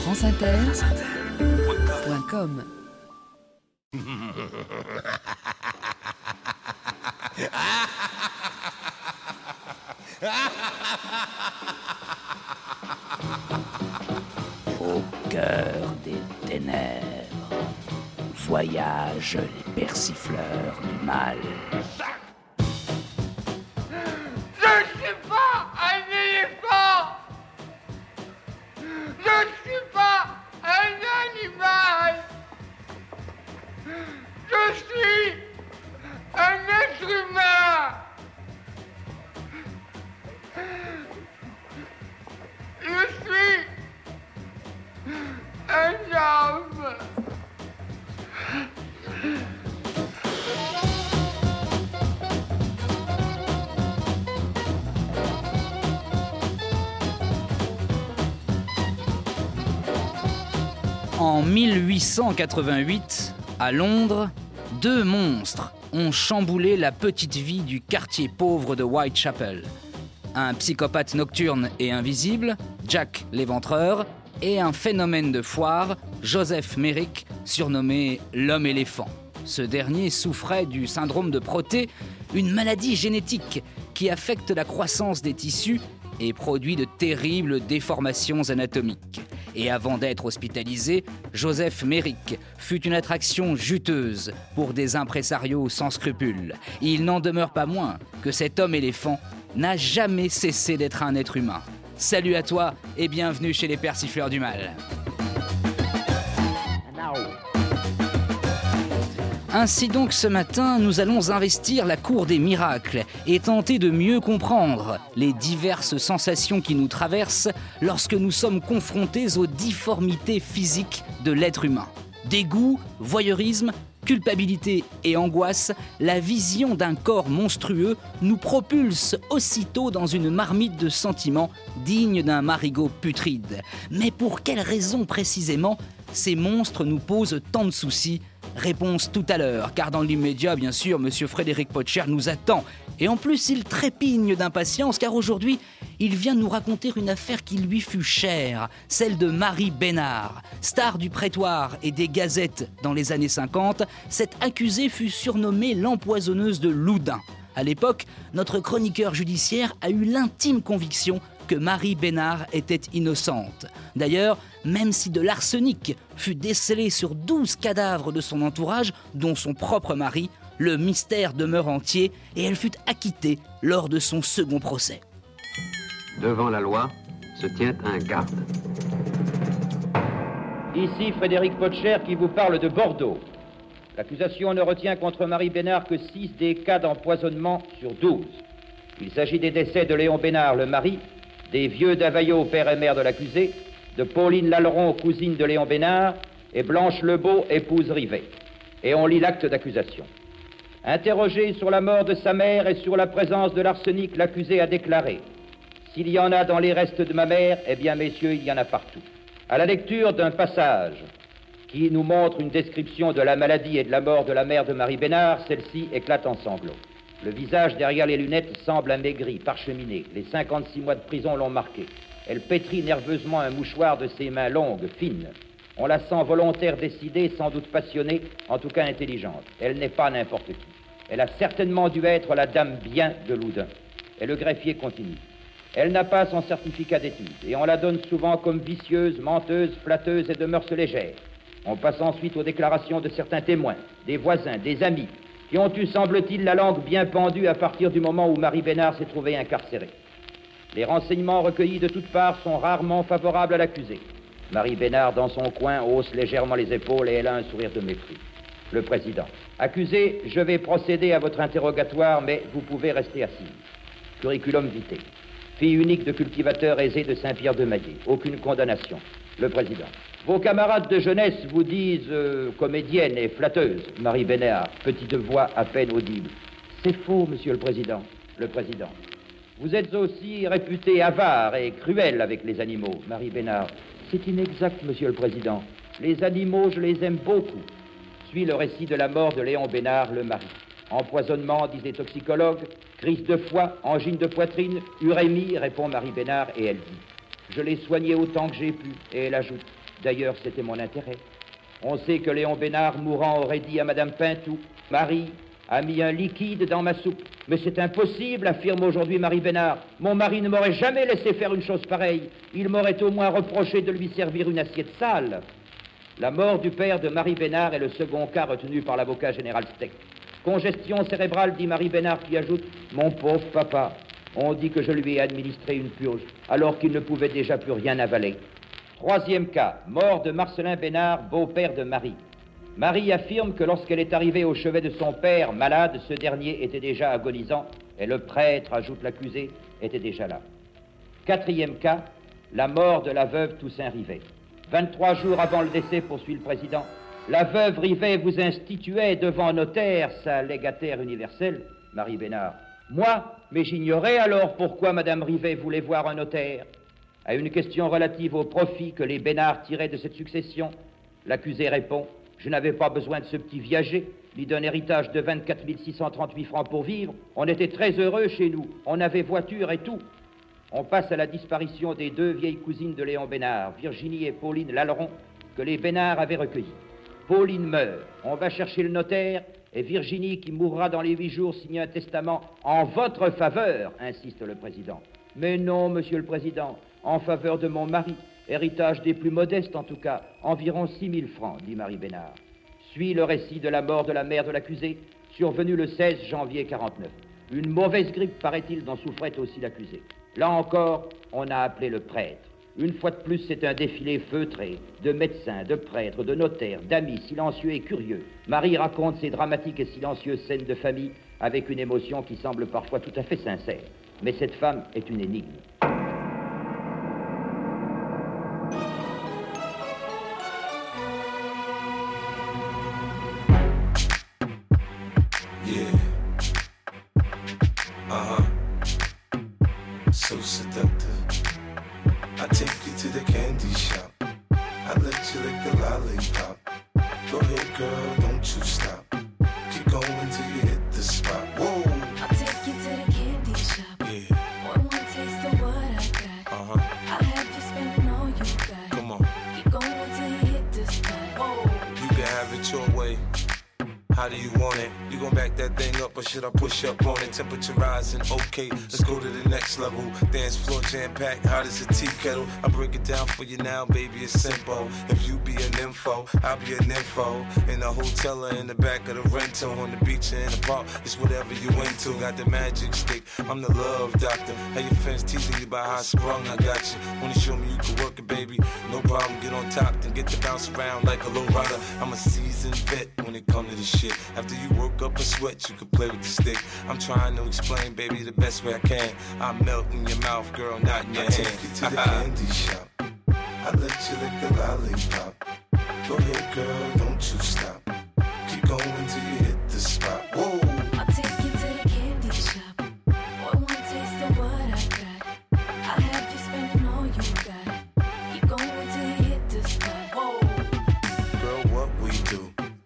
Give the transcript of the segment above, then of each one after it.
franceinter.com. Au cœur des ténèbres voyagent les persifleurs du mal. Je ne suis pas un éléphant. Je ne suis pas un animal. Je suis un être humain. Je suis un homme. En 1888, à Londres, deux monstres ont chamboulé la petite vie du quartier pauvre de Whitechapel. Un psychopathe nocturne et invisible, Jack l'Éventreur, et un phénomène de foire, Joseph Merrick, surnommé l'homme-éléphant. Ce dernier souffrait du syndrome de Proté, une maladie génétique qui affecte la croissance des tissus et produit de terribles déformations anatomiques. Et avant d'être hospitalisé, Joseph Merrick fut une attraction juteuse pour des impresarios sans scrupules. Il n'en demeure pas moins que cet homme-éléphant n'a jamais cessé d'être un être humain. Salut à toi et bienvenue chez les Persifleurs du Mal. Ainsi donc ce matin, nous allons investir la cour des miracles et tenter de mieux comprendre les diverses sensations qui nous traversent lorsque nous sommes confrontés aux difformités physiques de l'être humain. Dégoût, voyeurisme, culpabilité et angoisse, la vision d'un corps monstrueux nous propulse aussitôt dans une marmite de sentiments digne d'un marigot putride. Mais pour quelles raisons précisément ces monstres nous posent tant de soucis ? Réponse tout à l'heure, car dans l'immédiat, bien sûr, Monsieur Frédéric Potcher nous attend. Et en plus, il trépigne d'impatience, car aujourd'hui, il vient nous raconter une affaire qui lui fut chère, celle de Marie Bénard. Star du prétoire et des gazettes dans les années 50, cette accusée fut surnommée l'empoisonneuse de Loudun. À l'époque, notre chroniqueur judiciaire a eu l'intime conviction que Marie Bénard était innocente. D'ailleurs, même si de l'arsenic fut décelé sur 12 cadavres de son entourage, dont son propre mari, le mystère demeure entier et elle fut acquittée lors de son second procès. Devant la loi se tient un garde. Ici Frédéric Potcher qui vous parle de Bordeaux. L'accusation ne retient contre Marie Bénard que 6 des cas d'empoisonnement sur 12. Il s'agit des décès de Léon Bénard, le mari, des vieux Davaillot, père et mère de l'accusé, de Pauline Laleron, cousine de Léon Bénard, et Blanche Lebeau, épouse Rivet. Et on lit l'acte d'accusation. Interrogé sur la mort de sa mère et sur la présence de l'arsenic, l'accusé a déclaré « S'il y en a dans les restes de ma mère, eh bien, messieurs, il y en a partout. » À la lecture d'un passage qui nous montre une description de la maladie et de la mort de la mère de Marie Bénard, celle-ci éclate en sanglots. Le visage derrière les lunettes semble amaigri, parcheminé. Les 56 mois de prison l'ont marqué. Elle pétrit nerveusement un mouchoir de ses mains longues, fines. On la sent volontaire, décidée, sans doute passionnée, en tout cas intelligente. Elle n'est pas n'importe qui. Elle a certainement dû être la dame bien de Loudun. Et le greffier continue. Elle n'a pas son certificat d'études, et on la donne souvent comme vicieuse, menteuse, flatteuse et de mœurs légères. On passe ensuite aux déclarations de certains témoins, des voisins, des amis, qui ont eu, semble-t-il, la langue bien pendue à partir du moment où Marie Bénard s'est trouvée incarcérée. Les renseignements recueillis de toutes parts sont rarement favorables à l'accusé. Marie Bénard, dans son coin, hausse légèrement les épaules et elle a un sourire de mépris. Le président. Accusé, je vais procéder à votre interrogatoire, mais vous pouvez rester assise. Curriculum vitae. Fille unique de cultivateur aisé de Saint-Pierre-de-Maillé. Aucune condamnation. Le président. Vos camarades de jeunesse vous disent comédienne et flatteuse, Marie Bénard, petite voix à peine audible. C'est faux, monsieur le président. Le président. Vous êtes aussi réputé avare et cruel avec les animaux, Marie Bénard. C'est inexact, monsieur le président. Les animaux, je les aime beaucoup. Suit le récit de la mort de Léon Bénard, le mari. Empoisonnement, disent les toxicologues, crise de foie, angine de poitrine, urémie, répond Marie Bénard, et elle dit. Je l'ai soignée autant que j'ai pu. Et elle ajoute, d'ailleurs, c'était mon intérêt. On sait que Léon Besnard, mourant, aurait dit à Madame Pintou, « Marie a mis un liquide dans ma soupe. » Mais c'est impossible, affirme aujourd'hui Marie Besnard. Mon mari ne m'aurait jamais laissé faire une chose pareille. Il m'aurait au moins reproché de lui servir une assiette sale. La mort du père de Marie Besnard est le second cas retenu par l'avocat général Steck. Congestion cérébrale, dit Marie Besnard, qui ajoute, « Mon pauvre papa, on dit que je lui ai administré une purge, alors qu'il ne pouvait déjà plus rien avaler. » Troisième cas, mort de Marcelin Besnard, beau-père de Marie. Marie affirme que lorsqu'elle est arrivée au chevet de son père, malade, ce dernier était déjà agonisant, et le prêtre, ajoute l'accusé, était déjà là. Quatrième cas, la mort de la veuve Toussaint Rivet. 23 jours avant le décès, poursuit le président, la veuve Rivet vous instituait devant notaire sa légataire universelle, Marie Besnard. Moi, mais j'ignorais alors pourquoi Madame Rivet voulait voir un notaire. À une question relative au profit que les Besnard tiraient de cette succession, l'accusé répond « Je n'avais pas besoin de ce petit viager, ni d'un héritage de 24 638 francs pour vivre. On était très heureux chez nous, on avait voiture et tout. » On passe à la disparition des deux vieilles cousines de Léon Besnard, Virginie et Pauline Lalleron, que les Besnard avaient recueillies. Pauline meurt, on va chercher le notaire, et Virginie, qui mourra dans les 8 jours, signe un testament en votre faveur, insiste le président. Mais non, monsieur le président, en faveur de mon mari, héritage des plus modestes en tout cas, environ 6 000 francs, dit Marie Besnard. Suit le récit de la mort de la mère de l'accusé, survenue le 16 janvier 49. Une mauvaise grippe, paraît-il, dont souffrait aussi l'accusé. Là encore, on a appelé le prêtre. Une fois de plus, c'est un défilé feutré, de médecins, de prêtres, de notaires, d'amis, silencieux et curieux. Marie raconte ces dramatiques et silencieuses scènes de famille avec une émotion qui semble parfois tout à fait sincère. Mais cette femme est une énigme. So seductive. I take you to the candy shop. I let you lick the lollipop. Go ahead, girl, don't you stop. Keep going till you hit the spot. Whoa. I'll take you to the candy shop. Yeah. One taste of what I got. I'll have you spending all you got. Come on. Keep going till you hit the spot. Whoa. You can have it your way. How do you want it? You gon' back that thing up or should I push up on it? Temperature rising, okay, let's go to the next level. Dance floor jam-packed, hot as a tea kettle. I break it down for you now, baby, it's simple. If you be an info, I'll be an info. In the hotel or in the back of the rental, on the beach or in the park, it's whatever you into. Got the magic stick, I'm the love doctor. How your fans teasing you about how I sprung, I got you. Wanna show me you can work it, baby? No problem, get on top, then get to bounce around like a low rider. I'm a seasoned vet when it comes to this shit. After you work up a sweat, you can play with the stick. I'm trying to explain, baby, the best way I can. I melt in your mouth, girl, not in your hand. I take you to the candy shop. I let you lick the lollipop. Go ahead, girl, don't you stop. Keep going till you hit the spot. Whoa. I'll take you to the candy shop. One taste of what I got. I'll have you spending all you got. Keep going till you hit the spot. Whoa. Girl, what we do.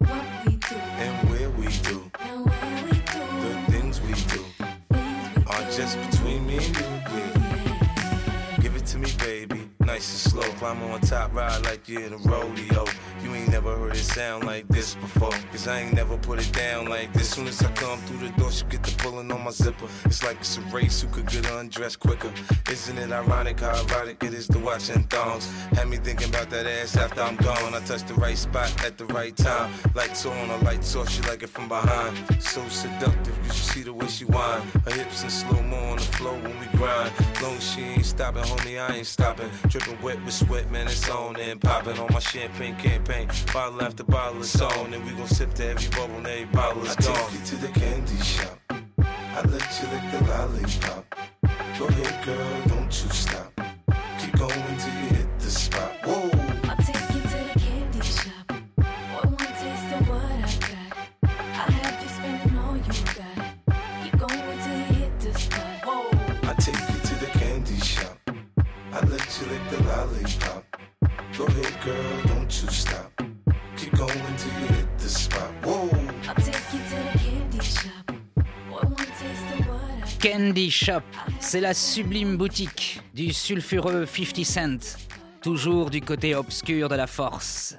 Just between me and you, yeah. Give it to me, baby, nice and slow. Climb on top, ride like you're in a rodeo. You ain't never heard it sound like this before, cause I ain't never put it down like this. Soon as I come through the door, she get the pulling on my zipper. It's like it's a race, who could get undressed quicker. Isn't it ironic how erotic it is to watch in thongs? Had me thinking about that ass after I'm gone. I touched the right spot at the right time. Lights on, or lights off, she like it from behind. So seductive, you should see the way she whine. Her hips in slow-mo on the floor when we grind. Long as she ain't stopping, homie, I ain't stopping. Dripping wet with sweat, man, it's on and popping on my champagne campaign. Bottle after bottle is on, and we gon' sip to every bubble and every bottle is gone. I take you to the candy shop. I let you lick the lollipop. Go ahead, girl, don't you stop. Keep going till you hit the spot. Whoa. I'll take you to the candy shop. One taste of what I got. I'll have you spending all you got. Keep going till you hit the spot. Whoa. I take you to the candy shop. I let you lick the lollipop. Go ahead, girl, don't you stop. Keep going till you hit the spot. Whoa. I'll take you to the candy shop. One taste of what I got. Candy Shop, c'est la sublime boutique du sulfureux 50 Cent, toujours du côté obscur de la force.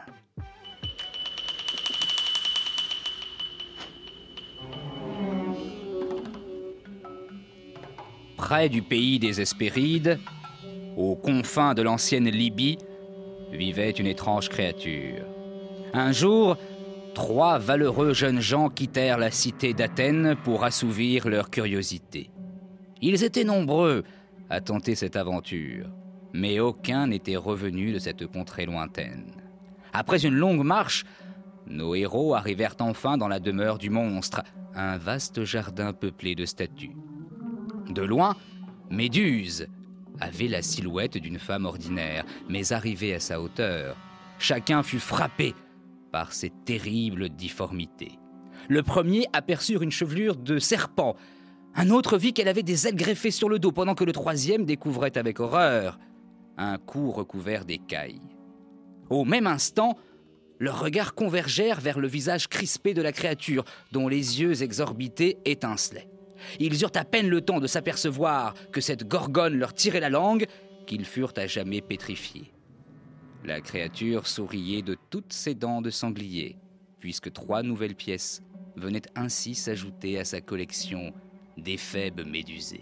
Près du pays des Hespérides, aux confins de l'ancienne Libye, vivait une étrange créature. Un jour, 3 valeureux jeunes gens quittèrent la cité d'Athènes pour assouvir leur curiosité. Ils étaient nombreux à tenter cette aventure, mais aucun n'était revenu de cette contrée lointaine. Après une longue marche, nos héros arrivèrent enfin dans la demeure du monstre, un vaste jardin peuplé de statues. De loin, Méduse avait la silhouette d'une femme ordinaire, mais arrivée à sa hauteur, chacun fut frappé par ses terribles difformités. Le premier aperçut une chevelure de serpent. Un autre vit qu'elle avait des ailes greffées sur le dos, pendant que le troisième découvrait avec horreur un cou recouvert d'écailles. Au même instant, leurs regards convergèrent vers le visage crispé de la créature, dont les yeux exorbités étincelaient. Ils eurent à peine le temps de s'apercevoir que cette gorgone leur tirait la langue, qu'ils furent à jamais pétrifiés. La créature souriait de toutes ses dents de sanglier, puisque 3 nouvelles pièces venaient ainsi s'ajouter à sa collection d'éphèbes médusés.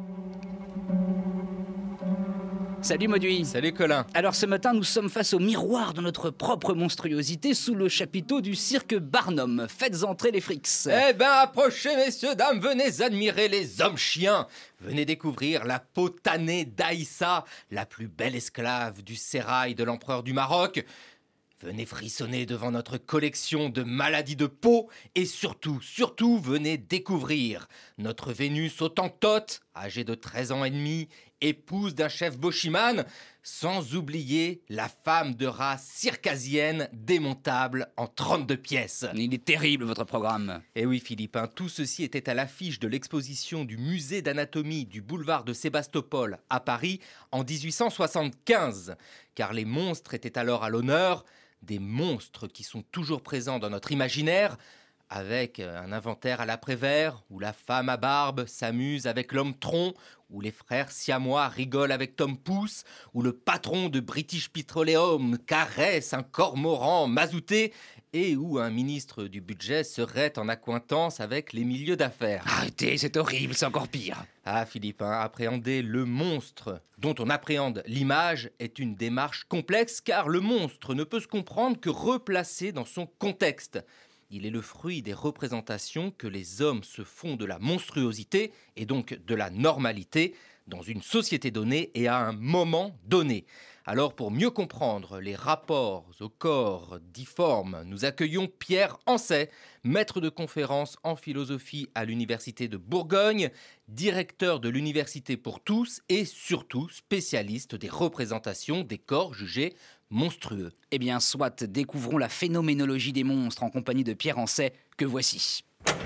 Salut Mauduit. Salut Colin. Alors ce matin, nous sommes face au miroir de notre propre monstruosité sous le chapiteau du cirque Barnum. Faites entrer les frics. Eh ben, approchez messieurs, dames, venez admirer les hommes-chiens. Venez découvrir la peau tannée d'Aïssa, la plus belle esclave du sérail de l'empereur du Maroc. Venez frissonner devant notre collection de maladies de peau et surtout, venez découvrir notre Vénus autantote, âgée de 13 ans et demi, épouse d'un chef Boshiman, sans oublier la femme de race circassienne démontable en 32 pièces. Il est terrible votre programme. Eh oui Philippe, tout ceci était à l'affiche de l'exposition du musée d'anatomie du boulevard de Sébastopol à Paris en 1875, car les monstres étaient alors à l'honneur, des monstres qui sont toujours présents dans notre imaginaire, avec un inventaire à l'après-vert, où la femme à barbe s'amuse avec l'homme tronc, où les frères siamois rigolent avec Tom Pouce, où le patron de British Petroleum caresse un cormoran mazouté, et où un ministre du budget serait en accointance avec les milieux d'affaires. Arrêtez, c'est horrible, c'est encore pire. Ah Philippe, appréhender le monstre dont on appréhende l'image est une démarche complexe, car le monstre ne peut se comprendre que replacé dans son contexte. Il est le fruit des représentations que les hommes se font de la monstruosité et donc de la normalité dans une société donnée et à un moment donné. Alors pour mieux comprendre les rapports au corps difforme, nous accueillons Pierre Ancet, maître de conférences en philosophie à l'Université de Bourgogne, directeur de l'Université pour tous et surtout spécialiste des représentations des corps jugés monstrueux. Eh bien, soit, découvrons la phénoménologie des monstres en compagnie de Pierre Ancet, que voici.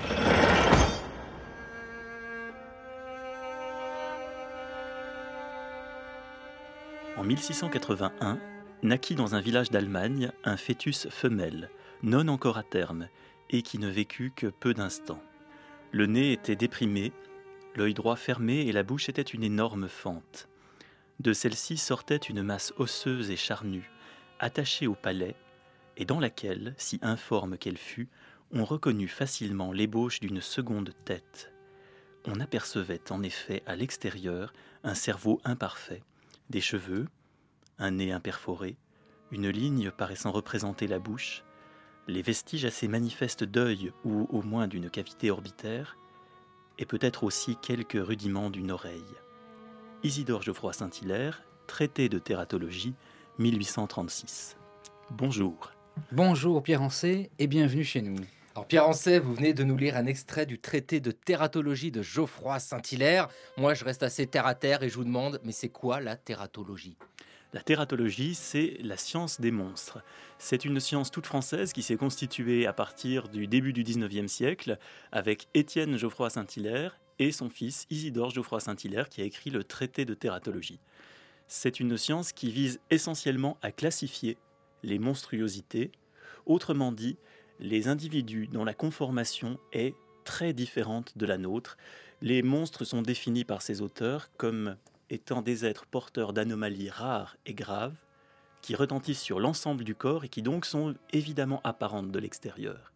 En 1681, naquit dans un village d'Allemagne un fœtus femelle, non encore à terme, et qui ne vécut que peu d'instants. Le nez était déprimé, l'œil droit fermé et la bouche était une énorme fente. De celle-ci sortait une masse osseuse et charnue, attachée au palais, et dans laquelle, si informe qu'elle fût, on reconnut facilement l'ébauche d'une seconde tête. On apercevait en effet à l'extérieur un cerveau imparfait, des cheveux, un nez imperforé, une ligne paraissant représenter la bouche, les vestiges assez manifestes d'œil ou au moins d'une cavité orbitaire, et peut-être aussi quelques rudiments d'une oreille. Isidore Geoffroy Saint-Hilaire, Traité de tératologie, 1836. Bonjour. Bonjour Pierre Ancet et bienvenue chez nous. Alors Pierre Ancet, vous venez de nous lire un extrait du traité de tératologie de Geoffroy Saint-Hilaire. Moi, je reste assez terre à terre et je vous demande, mais c'est quoi la tératologie ? La tératologie, c'est la science des monstres. C'est une science toute française qui s'est constituée à partir du début du XIXe siècle avec Étienne Geoffroy Saint-Hilaire et son fils Isidore Geoffroy Saint-Hilaire qui a écrit le traité de tératologie. C'est une science qui vise essentiellement à classifier les monstruosités, autrement dit, les individus dont la conformation est très différente de la nôtre, Les monstres sont définis par ces auteurs comme étant des êtres porteurs d'anomalies rares et graves qui retentissent sur l'ensemble du corps et qui donc sont évidemment apparentes de l'extérieur.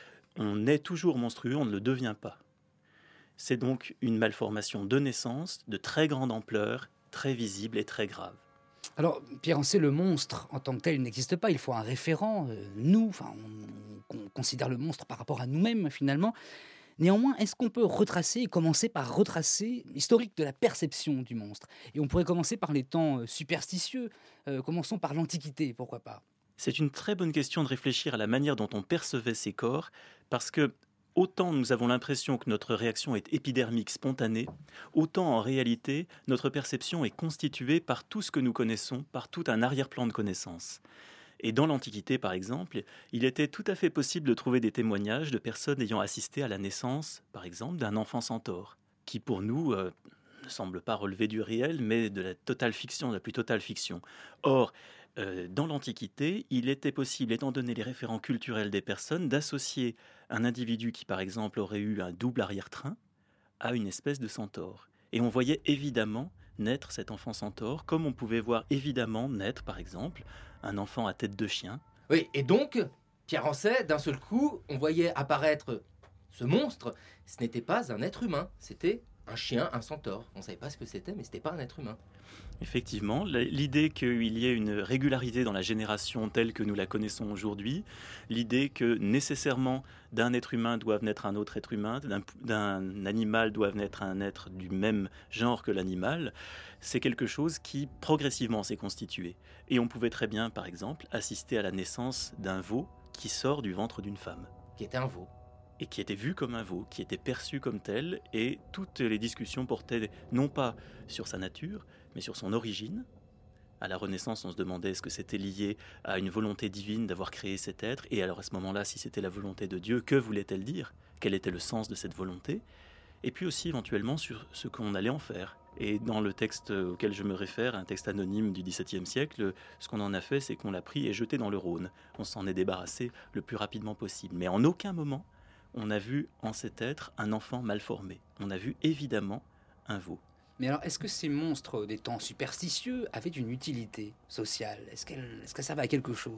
On est toujours monstrueux, on ne le devient pas. C'est donc une malformation de naissance, de très grande ampleur, très visible et très grave. Alors, Pierre Ancet, le monstre en tant que tel n'existe pas. Il faut un référent. On considère le monstre par rapport à nous-mêmes, finalement. Néanmoins, est-ce qu'on peut retracer et commencer par retracer l'historique de la perception du monstre ? Et on pourrait commencer par les temps superstitieux. Commençons par l'Antiquité, pourquoi pas ? C'est une très bonne question de réfléchir à la manière dont on percevait ces corps, parce que autant nous avons l'impression que notre réaction est épidermique, spontanée, autant en réalité, notre perception est constituée par tout ce que nous connaissons, par tout un arrière-plan de connaissances. Et dans l'Antiquité, par exemple, il était tout à fait possible de trouver des témoignages de personnes ayant assisté à la naissance, par exemple, d'un enfant centaure, qui pour nous ne semble pas relever du réel, mais de la totale fiction, de la plus totale fiction. Or, dans l'Antiquité, il était possible, étant donné les référents culturels des personnes, d'associer un individu qui, par exemple, aurait eu un double arrière-train à une espèce de centaure. Et on voyait évidemment naître cet enfant centaure, comme on pouvait voir évidemment naître, par exemple, un enfant à tête de chien. Oui, et donc, Pierre Ancet, d'un seul coup, on voyait apparaître ce monstre. Ce n'était pas un être humain, c'était un chien, un centaure. On ne savait pas ce que c'était, mais ce n'était pas un être humain. Effectivement, l'idée qu'il y ait une régularité dans la génération telle que nous la connaissons aujourd'hui, l'idée que nécessairement d'un être humain doive naître un autre être humain, d'un animal doive naître un être du même genre que l'animal, c'est quelque chose qui progressivement s'est constitué. Et on pouvait très bien, par exemple, assister à la naissance d'un veau qui sort du ventre d'une femme. Qui était un veau. Et qui était vu comme un veau, qui était perçu comme tel, et toutes les discussions portaient non pas sur sa nature, mais sur son origine. À la Renaissance, on se demandait est-ce que c'était lié à une volonté divine d'avoir créé cet être, et alors à ce moment-là, si c'était la volonté de Dieu, que voulait-elle dire ? Quel était le sens de cette volonté ? Et puis aussi éventuellement sur ce qu'on allait en faire. Et dans le texte auquel je me réfère, un texte anonyme du XVIIe siècle, ce qu'on en a fait, c'est qu'on l'a pris et jeté dans le Rhône. On s'en est débarrassé le plus rapidement possible. Mais en aucun moment, on a vu en cet être un enfant mal formé. On a vu évidemment un veau. Mais alors, est-ce que ces monstres des temps superstitieux avaient une utilité sociale ? Est-ce que ça va à quelque chose ?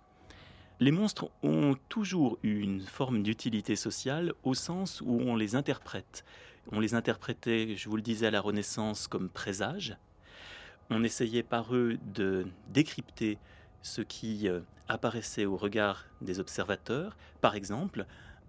Les monstres ont toujours eu une forme d'utilité sociale au sens où on les interprète. On les interprétait, je vous le disais, à la Renaissance comme présages. On essayait par eux de décrypter ce qui apparaissait au regard des observateurs. Par exemple,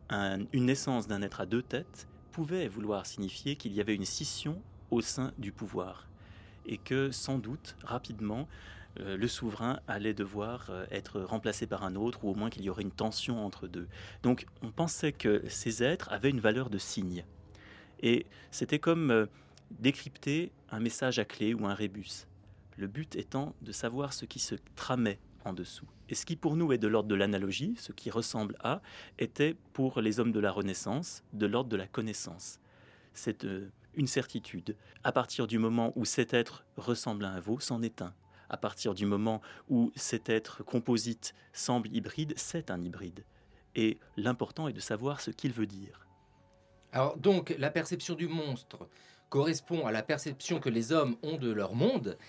une naissance d'un être à deux têtes pouvait vouloir signifier qu'il y avait une scission au sein du pouvoir et que sans doute rapidement le souverain allait devoir être remplacé par un autre ou au moins qu'il y aurait une tension entre deux. Donc on pensait que ces êtres avaient une valeur de signe et c'était comme décrypter un message à clé ou un rébus. Le but étant de savoir ce qui se tramait en dessous. Et ce qui pour nous est de l'ordre de l'analogie, ce qui ressemble à, était pour les hommes de la Renaissance de l'ordre de la connaissance. C'est une certitude. À partir du moment où cet être ressemble à un veau, c'en est un. À partir du moment où cet être composite semble hybride, c'est un hybride. Et l'important est de savoir ce qu'il veut dire. Alors donc, la perception du monstre correspond à la perception que les hommes ont de leur monde.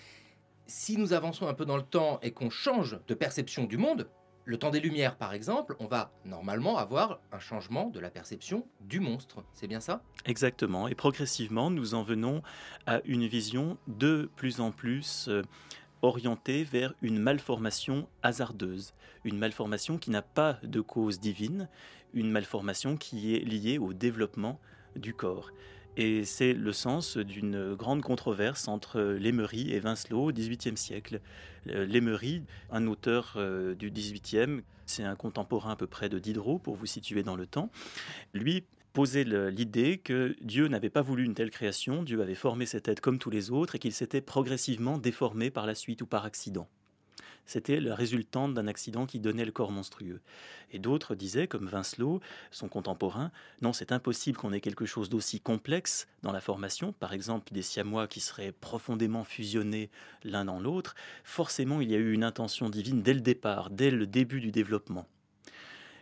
Si nous avançons un peu dans le temps et qu'on change de perception du monde, le temps des Lumières par exemple, on va normalement avoir un changement de la perception du monstre. C'est bien ça ? Exactement. Et progressivement, nous en venons à une vision de plus en plus orientée vers une malformation hasardeuse. Une malformation qui n'a pas de cause divine, une malformation qui est liée au développement du corps. Et c'est le sens d'une grande controverse entre Lemery et Vincelot au XVIIIe siècle. Lemery, un auteur du XVIIIe, c'est un contemporain à peu près de Diderot, pour vous situer dans le temps, lui posait l'idée que Dieu n'avait pas voulu une telle création, Dieu avait formé cet être comme tous les autres et qu'il s'était progressivement déformé par la suite ou par accident. C'était la résultante d'un accident qui donnait le corps monstrueux. Et d'autres disaient, comme Vincelot, son contemporain, non, c'est impossible qu'on ait quelque chose d'aussi complexe dans la formation, par exemple des siamois qui seraient profondément fusionnés l'un dans l'autre. Forcément, il y a eu une intention divine dès le départ, dès le début du développement.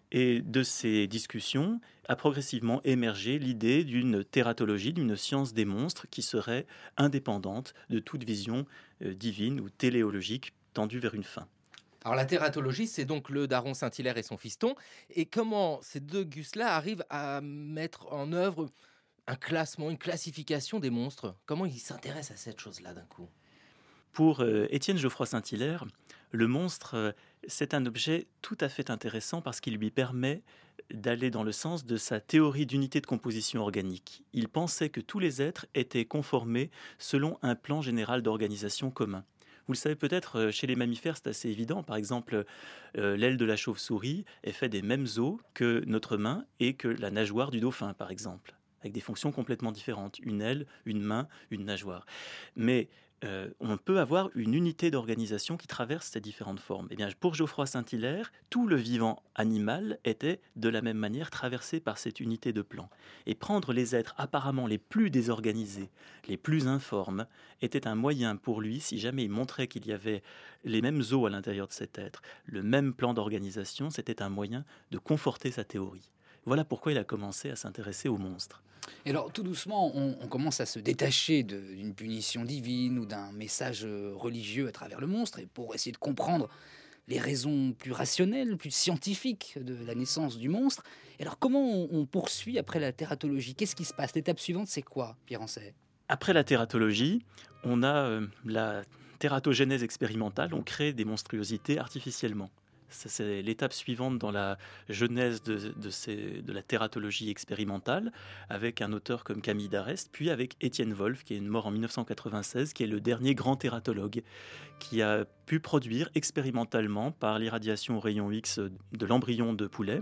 Et de ces discussions a progressivement émergé l'idée d'une tératologie, d'une science des monstres qui serait indépendante de toute vision divine ou téléologique tendue vers une fin. Alors la tératologie, c'est donc le daron Saint-Hilaire et son fiston. Et comment ces deux gus-là arrivent à mettre en œuvre un classement, une classification des monstres? Comment ils s'intéressent à cette chose-là d'un coup? Pour Étienne Geoffroy Saint-Hilaire, le monstre, c'est un objet tout à fait intéressant parce qu'il lui permet d'aller dans le sens de sa théorie d'unité de composition organique. Il pensait que tous les êtres étaient conformés selon un plan général d'organisation commun. Vous le savez peut-être, chez les mammifères, c'est assez évident. Par exemple, l'aile de la chauve-souris est faite des mêmes os que notre main et que la nageoire du dauphin, par exemple, avec des fonctions complètement différentes. Une aile, une main, une nageoire. Mais on peut avoir une unité d'organisation qui traverse ces différentes formes. Eh bien, pour Geoffroy Saint-Hilaire, tout le vivant animal était de la même manière traversé par cette unité de plan. Et prendre les êtres apparemment les plus désorganisés, les plus informes, était un moyen pour lui, si jamais il montrait qu'il y avait les mêmes os à l'intérieur de cet être, le même plan d'organisation, c'était un moyen de conforter sa théorie. Voilà pourquoi il a commencé à s'intéresser aux monstres. Et alors, tout doucement, on commence à se détacher d'une punition divine ou d'un message religieux à travers le monstre, et pour essayer de comprendre les raisons plus rationnelles, plus scientifiques de la naissance du monstre. Et alors, comment on poursuit après la tératologie? Qu'est-ce qui se passe? L'étape suivante, c'est quoi, Pierre Ancet? Après la tératologie, on a la tératogénèse expérimentale, on crée des monstruosités artificiellement. C'est l'étape suivante dans la genèse de la tératologie expérimentale, avec un auteur comme Camille d'Arrest, puis avec Étienne Wolff, qui est mort en 1996, qui est le dernier grand tératologue, qui a pu produire expérimentalement, par l'irradiation aux rayons X de l'embryon de poulet,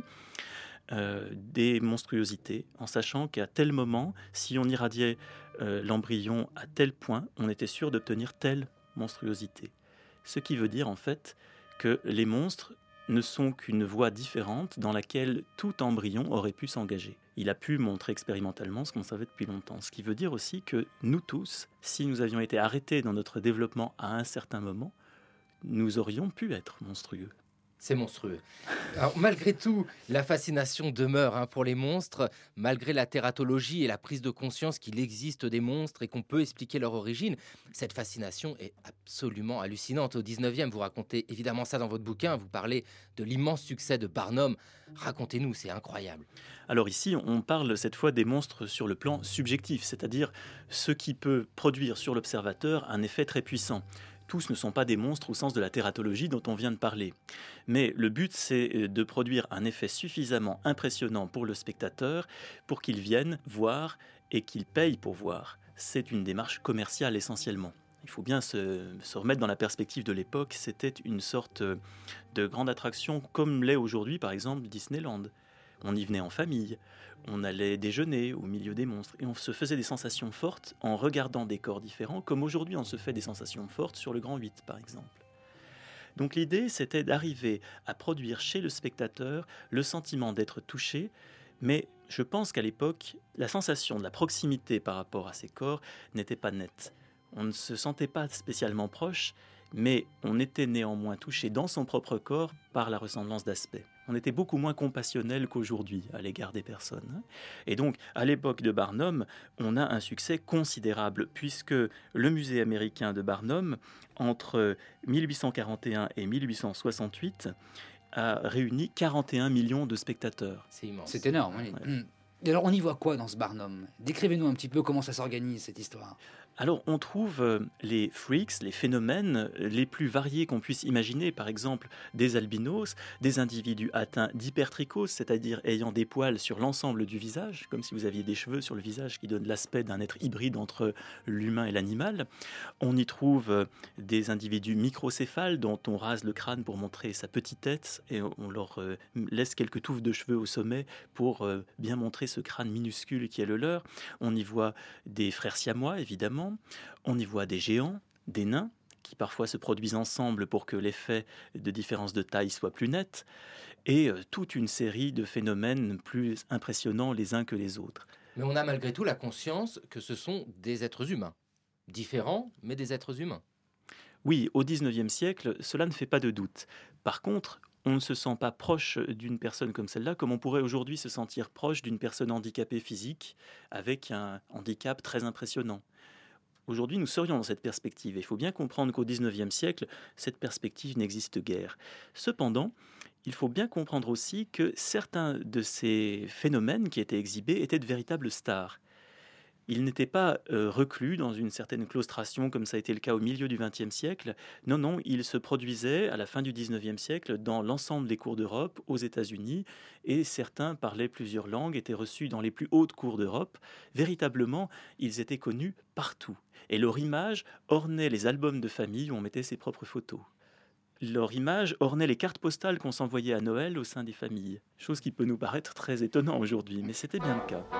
des monstruosités, en sachant qu'à tel moment, si on irradiait l'embryon à tel point, on était sûr d'obtenir telle monstruosité. Ce qui veut dire en fait que les monstres ne sont qu'une voie différente dans laquelle tout embryon aurait pu s'engager. Il a pu montrer expérimentalement ce qu'on savait depuis longtemps. Ce qui veut dire aussi que nous tous, si nous avions été arrêtés dans notre développement à un certain moment, nous aurions pu être monstrueux. C'est monstrueux. Alors, malgré tout, la fascination demeure pour les monstres, malgré la tératologie et la prise de conscience qu'il existe des monstres et qu'on peut expliquer leur origine. Cette fascination est absolument hallucinante. Au 19e, vous racontez évidemment ça dans votre bouquin, vous parlez de l'immense succès de Barnum. Racontez-nous, c'est incroyable. Alors ici, on parle cette fois des monstres sur le plan subjectif, c'est-à-dire ce qui peut produire sur l'observateur un effet très puissant. Tous ne sont pas des monstres au sens de la tératologie dont on vient de parler. Mais le but, c'est de produire un effet suffisamment impressionnant pour le spectateur pour qu'il vienne voir et qu'il paye pour voir. C'est une démarche commerciale essentiellement. Il faut bien se remettre dans la perspective de l'époque. C'était une sorte de grande attraction comme l'est aujourd'hui, par exemple, Disneyland. On y venait en famille, on allait déjeuner au milieu des monstres et on se faisait des sensations fortes en regardant des corps différents, comme aujourd'hui on se fait des sensations fortes sur le Grand 8 par exemple. Donc l'idée c'était d'arriver à produire chez le spectateur le sentiment d'être touché, mais je pense qu'à l'époque, la sensation de la proximité par rapport à ces corps n'était pas nette. On ne se sentait pas spécialement proche, mais on était néanmoins touché dans son propre corps par la ressemblance d'aspect. On était beaucoup moins compassionnel qu'aujourd'hui à l'égard des personnes. Et donc, à l'époque de Barnum, on a un succès considérable, puisque le musée américain de Barnum, entre 1841 et 1868, a réuni 41 millions de spectateurs. C'est immense. C'est énorme, oui. Ouais. Et alors, on y voit quoi dans ce Barnum? Décrivez-nous un petit peu comment ça s'organise, cette histoire. Alors, on trouve les freaks, les phénomènes les plus variés qu'on puisse imaginer. Par exemple, des albinos, des individus atteints d'hypertrichose, c'est-à-dire ayant des poils sur l'ensemble du visage, comme si vous aviez des cheveux sur le visage qui donnent l'aspect d'un être hybride entre l'humain et l'animal. On y trouve des individus microcéphales dont on rase le crâne pour montrer sa petite tête et on leur laisse quelques touffes de cheveux au sommet pour bien montrer ce crâne minuscule qui est le leur. On y voit des frères siamois, évidemment. On y voit des géants, des nains, qui parfois se produisent ensemble pour que l'effet de différence de taille soit plus net, et toute une série de phénomènes plus impressionnants les uns que les autres. Mais on a malgré tout la conscience que ce sont des êtres humains. Différents, mais des êtres humains. Oui, au XIXe siècle, cela ne fait pas de doute. Par contre, on ne se sent pas proche d'une personne comme celle-là, comme on pourrait aujourd'hui se sentir proche d'une personne handicapée physique avec un handicap très impressionnant. Aujourd'hui, nous serions dans cette perspective. Il faut bien comprendre qu'au XIXe siècle, cette perspective n'existe guère. Cependant, il faut bien comprendre aussi que certains de ces phénomènes qui étaient exhibés étaient de véritables stars. Ils n'étaient pas reclus dans une certaine claustration comme ça a été le cas au milieu du XXe siècle. Non, non, ils se produisaient à la fin du XIXe siècle dans l'ensemble des cours d'Europe aux États-Unis et certains parlaient plusieurs langues, étaient reçus dans les plus hautes cours d'Europe. Véritablement, ils étaient connus partout. Et leur image ornait les albums de famille où on mettait ses propres photos. Leur image ornait les cartes postales qu'on s'envoyait à Noël au sein des familles. Chose qui peut nous paraître très étonnant aujourd'hui, mais c'était bien le cas.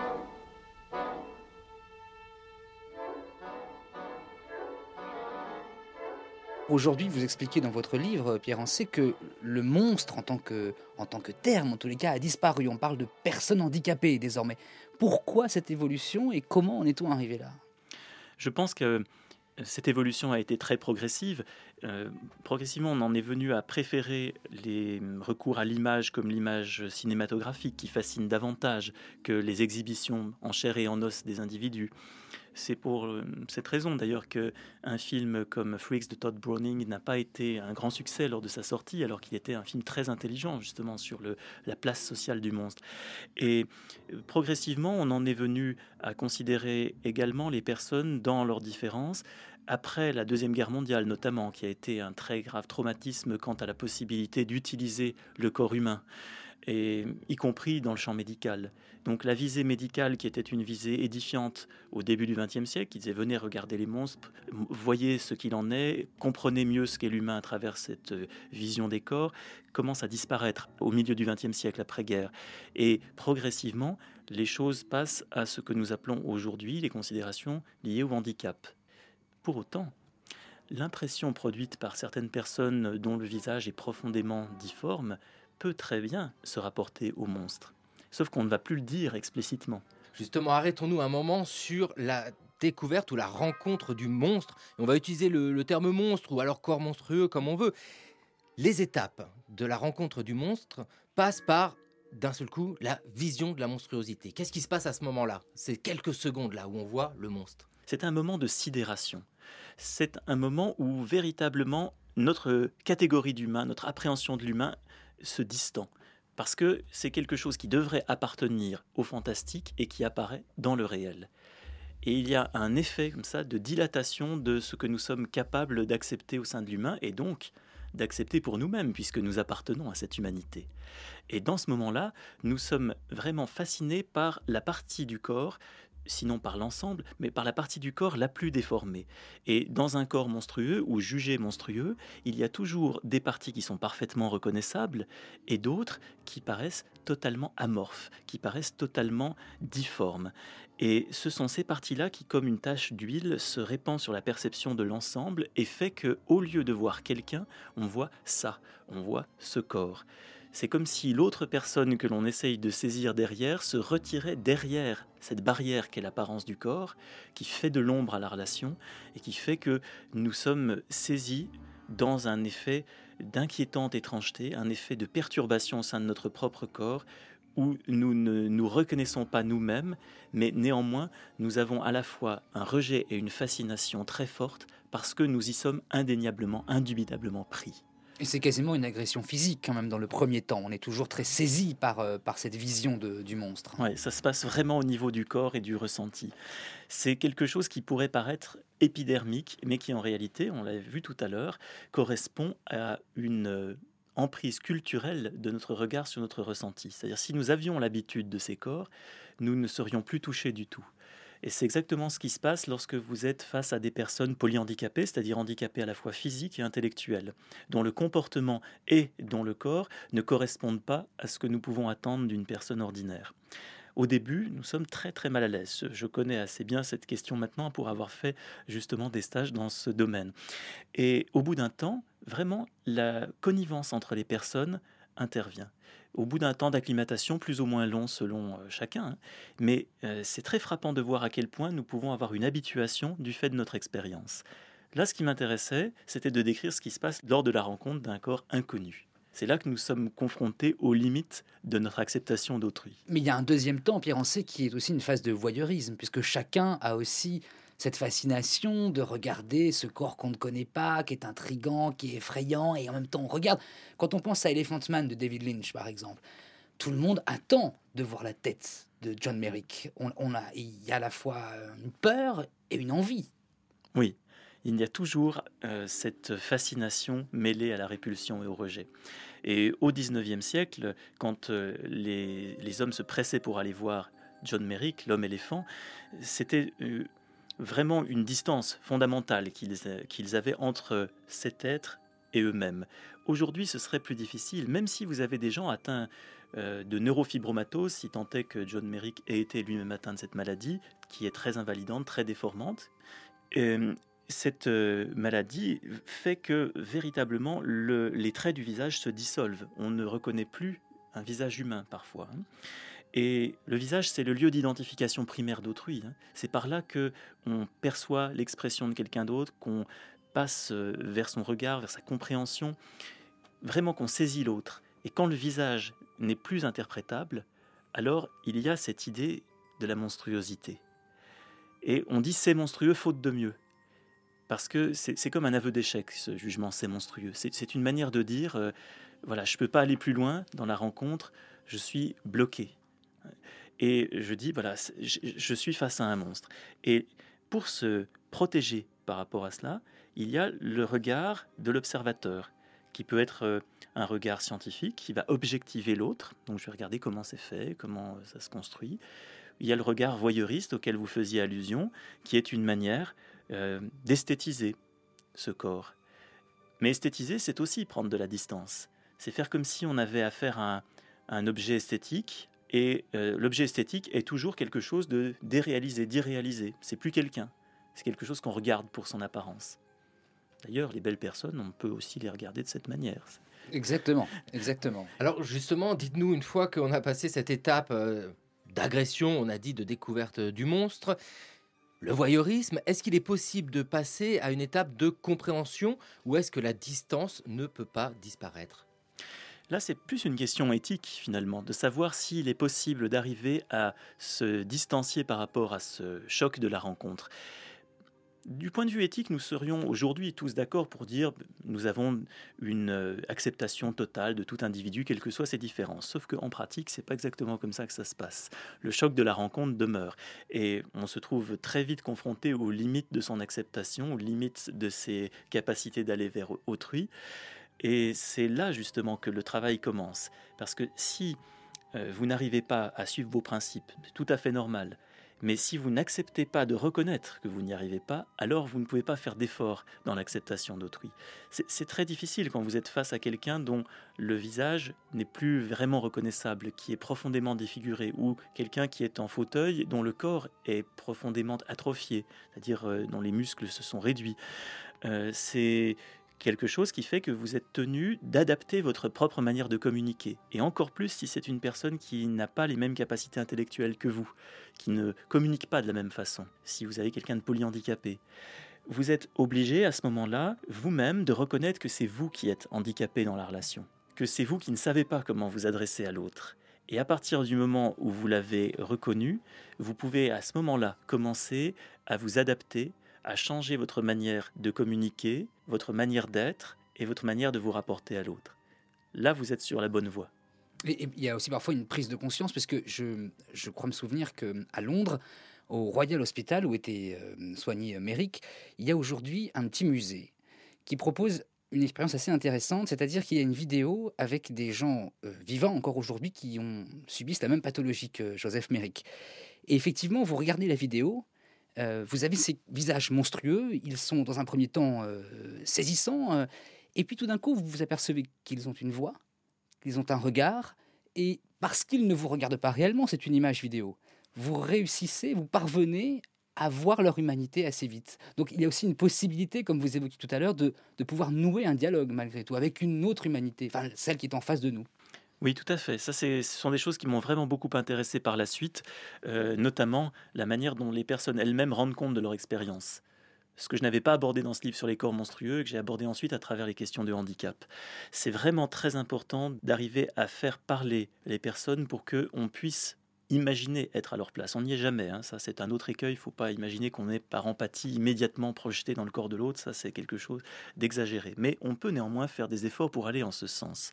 Aujourd'hui, vous expliquez dans votre livre, Pierre Ancet, que le monstre, en tant que terme, en tous les cas, a disparu. On parle de personnes handicapées désormais. Pourquoi cette évolution et comment en est-on arrivé là ? Je pense que cette évolution a été très progressive. Progressivement, on en est venu à préférer les recours à l'image comme l'image cinématographique qui fascine davantage que les exhibitions en chair et en os des individus. C'est pour cette raison d'ailleurs qu'un film comme Freaks de Todd Browning n'a pas été un grand succès lors de sa sortie, alors qu'il était un film très intelligent justement sur la place sociale du monstre. Et progressivement, on en est venu à considérer également les personnes dans leurs différences, après la Deuxième Guerre mondiale notamment, qui a été un très grave traumatisme quant à la possibilité d'utiliser le corps humain, et y compris dans le champ médical. Donc la visée médicale qui était une visée édifiante au début du XXe siècle, qui disait venez regarder les monstres, voyez ce qu'il en est, comprenez mieux ce qu'est l'humain à travers cette vision des corps, commence à disparaître au milieu du XXe siècle après-guerre. Et progressivement, les choses passent à ce que nous appelons aujourd'hui les considérations liées au handicap. Pour autant, l'impression produite par certaines personnes dont le visage est profondément difforme peut très bien se rapporter au monstre. Sauf qu'on ne va plus le dire explicitement. Justement, arrêtons-nous un moment sur la découverte ou la rencontre du monstre. On va utiliser le terme monstre ou alors corps monstrueux comme on veut. Les étapes de la rencontre du monstre passent par, d'un seul coup, la vision de la monstruosité. Qu'est-ce qui se passe à ce moment-là ? C'est quelques secondes là où on voit le monstre. C'est un moment de sidération. C'est un moment où véritablement notre catégorie d'humain, notre appréhension de l'humain se distend. Parce que c'est quelque chose qui devrait appartenir au fantastique et qui apparaît dans le réel. Et il y a un effet comme ça de dilatation de ce que nous sommes capables d'accepter au sein de l'humain et donc d'accepter pour nous-mêmes puisque nous appartenons à cette humanité. Et dans ce moment-là, nous sommes vraiment fascinés par la partie du corps, sinon par l'ensemble, mais par la partie du corps la plus déformée. Et dans un corps monstrueux ou jugé monstrueux, il y a toujours des parties qui sont parfaitement reconnaissables et d'autres qui paraissent totalement amorphes, qui paraissent totalement difformes. Et ce sont ces parties-là qui, comme une tache d'huile, se répand sur la perception de l'ensemble et fait qu'au lieu de voir quelqu'un, on voit ça, on voit ce corps. C'est comme si l'autre personne que l'on essaye de saisir derrière se retirait derrière cette barrière qu'est l'apparence du corps, qui fait de l'ombre à la relation et qui fait que nous sommes saisis dans un effet d'inquiétante étrangeté, un effet de perturbation au sein de notre propre corps, où nous ne nous reconnaissons pas nous-mêmes, mais néanmoins nous avons à la fois un rejet et une fascination très forte parce que nous y sommes indéniablement, indubitablement pris. Et c'est quasiment une agression physique quand même dans le premier temps. On est toujours très saisi par cette vision du monstre. Oui, ça se passe vraiment au niveau du corps et du ressenti. C'est quelque chose qui pourrait paraître épidermique, mais qui en réalité, on l'a vu tout à l'heure, correspond à une emprise culturelle de notre regard sur notre ressenti. C'est-à-dire si nous avions l'habitude de ces corps, nous ne serions plus touchés du tout. Et c'est exactement ce qui se passe lorsque vous êtes face à des personnes polyhandicapées, c'est-à-dire handicapées à la fois physiques et intellectuelles, dont le comportement et dont le corps ne correspondent pas à ce que nous pouvons attendre d'une personne ordinaire. Au début, nous sommes très très mal à l'aise. Je connais assez bien cette question maintenant pour avoir fait justement des stages dans ce domaine. Et au bout d'un temps, vraiment, la connivence entre les personnes intervient. Au bout d'un temps d'acclimatation plus ou moins long selon chacun, mais c'est très frappant de voir à quel point nous pouvons avoir une habituation du fait de notre expérience. Là, ce qui m'intéressait, c'était de décrire ce qui se passe lors de la rencontre d'un corps inconnu. C'est là que nous sommes confrontés aux limites de notre acceptation d'autrui. Mais il y a un deuxième temps, Pierre Ancet, qui est aussi une phase de voyeurisme, puisque chacun a aussi cette fascination de regarder ce corps qu'on ne connaît pas, qui est intriguant, qui est effrayant, et en même temps on regarde. Quand on pense à Elephant Man de David Lynch, par exemple, tout le monde attend de voir la tête de John Merrick. Il y a à la fois une peur et une envie. Oui, il y a toujours cette fascination mêlée à la répulsion et au rejet. Et au XIXe siècle, quand les hommes se pressaient pour aller voir John Merrick, l'homme éléphant, c'était vraiment une distance fondamentale qu'ils avaient entre cet être et eux-mêmes. Aujourd'hui, ce serait plus difficile, même si vous avez des gens atteints de neurofibromatose, si tant est que John Merrick ait été lui-même atteint de cette maladie, qui est très invalidante, très déformante. Cette maladie fait que véritablement les traits du visage se dissolvent. On ne reconnaît plus un visage humain parfois. Et le visage, c'est le lieu d'identification primaire d'autrui. C'est par là que on perçoit l'expression de quelqu'un d'autre, qu'on passe vers son regard, vers sa compréhension, vraiment qu'on saisit l'autre. Et quand le visage n'est plus interprétable, alors il y a cette idée de la monstruosité. Et on dit c'est monstrueux faute de mieux. Parce que c'est comme un aveu d'échec, ce jugement c'est monstrueux. C'est une manière de dire, voilà, je ne peux pas aller plus loin dans la rencontre, je suis bloqué. Et je dis, voilà, je suis face à un monstre. Et pour se protéger par rapport à cela, il y a le regard de l'observateur, qui peut être un regard scientifique, qui va objectiver l'autre. Donc je vais regarder comment c'est fait, comment ça se construit. Il y a le regard voyeuriste auquel vous faisiez allusion, qui est une manière d'esthétiser ce corps. Mais esthétiser, c'est aussi prendre de la distance. C'est faire comme si on avait affaire à un objet esthétique, et l'objet esthétique est toujours quelque chose de déréalisé, d'irréalisé. C'est plus quelqu'un, c'est quelque chose qu'on regarde pour son apparence. D'ailleurs, les belles personnes, on peut aussi les regarder de cette manière. Exactement, exactement. Alors justement, dites-nous, une fois qu'on a passé cette étape d'agression, on a dit de découverte du monstre, le voyeurisme, est-ce qu'il est possible de passer à une étape de compréhension ou est-ce que la distance ne peut pas disparaître ? Là, c'est plus une question éthique, finalement, de savoir s'il est possible d'arriver à se distancier par rapport à ce choc de la rencontre. Du point de vue éthique, nous serions aujourd'hui tous d'accord pour dire nous avons une acceptation totale de tout individu, quelles que soient ses différences. Sauf qu'en pratique, c'est pas exactement comme ça que ça se passe. Le choc de la rencontre demeure et on se trouve très vite confronté aux limites de son acceptation, aux limites de ses capacités d'aller vers autrui. Et c'est là justement que le travail commence. Parce que si vous n'arrivez pas à suivre vos principes, c'est tout à fait normal. Mais si vous n'acceptez pas de reconnaître que vous n'y arrivez pas, alors vous ne pouvez pas faire d'efforts dans l'acceptation d'autrui. C'est très difficile quand vous êtes face à quelqu'un dont le visage n'est plus vraiment reconnaissable, qui est profondément défiguré, ou quelqu'un qui est en fauteuil dont le corps est profondément atrophié, c'est-à-dire dont les muscles se sont réduits. C'est quelque chose qui fait que vous êtes tenu d'adapter votre propre manière de communiquer. Et encore plus si c'est une personne qui n'a pas les mêmes capacités intellectuelles que vous, qui ne communique pas de la même façon. Si vous avez quelqu'un de polyhandicapé, vous êtes obligé à ce moment-là, vous-même, de reconnaître que c'est vous qui êtes handicapé dans la relation, que c'est vous qui ne savez pas comment vous adresser à l'autre. Et à partir du moment où vous l'avez reconnu, vous pouvez à ce moment-là commencer à vous adapter, à changer votre manière de communiquer, votre manière d'être et votre manière de vous rapporter à l'autre. Là, vous êtes sur la bonne voie. Et il y a aussi parfois une prise de conscience, parce que je crois me souvenir qu'à Londres, au Royal Hospital, où était soigné Merrick, il y a aujourd'hui un petit musée qui propose une expérience assez intéressante, c'est-à-dire qu'il y a une vidéo avec des gens vivants encore aujourd'hui qui ont subi la même pathologie que Joseph Merrick. Et effectivement, vous regardez la vidéo, vous avez ces visages monstrueux, ils sont dans un premier temps saisissants, et puis tout d'un coup, vous vous apercevez qu'ils ont une voix, qu'ils ont un regard, et parce qu'ils ne vous regardent pas réellement, c'est une image vidéo, vous réussissez, vous parvenez à voir leur humanité assez vite. Donc il y a aussi une possibilité, comme vous évoquiez tout à l'heure, de pouvoir nouer un dialogue malgré tout, avec une autre humanité, enfin celle qui est en face de nous. Oui, tout à fait. Ça, ce sont des choses qui m'ont vraiment beaucoup intéressé par la suite, notamment la manière dont les personnes elles-mêmes rendent compte de leur expérience. ce que je n'avais pas abordé dans ce livre sur les corps monstrueux et que j'ai abordé ensuite à travers les questions de handicap. C'est vraiment très important d'arriver à faire parler les personnes pour qu'on puisse imaginer être à leur place. On n'y est jamais, hein. Ça c'est un autre écueil. Il ne faut pas imaginer qu'on est par empathie immédiatement projeté dans le corps de l'autre. Ça c'est quelque chose d'exagéré. Mais on peut néanmoins faire des efforts pour aller en ce sens.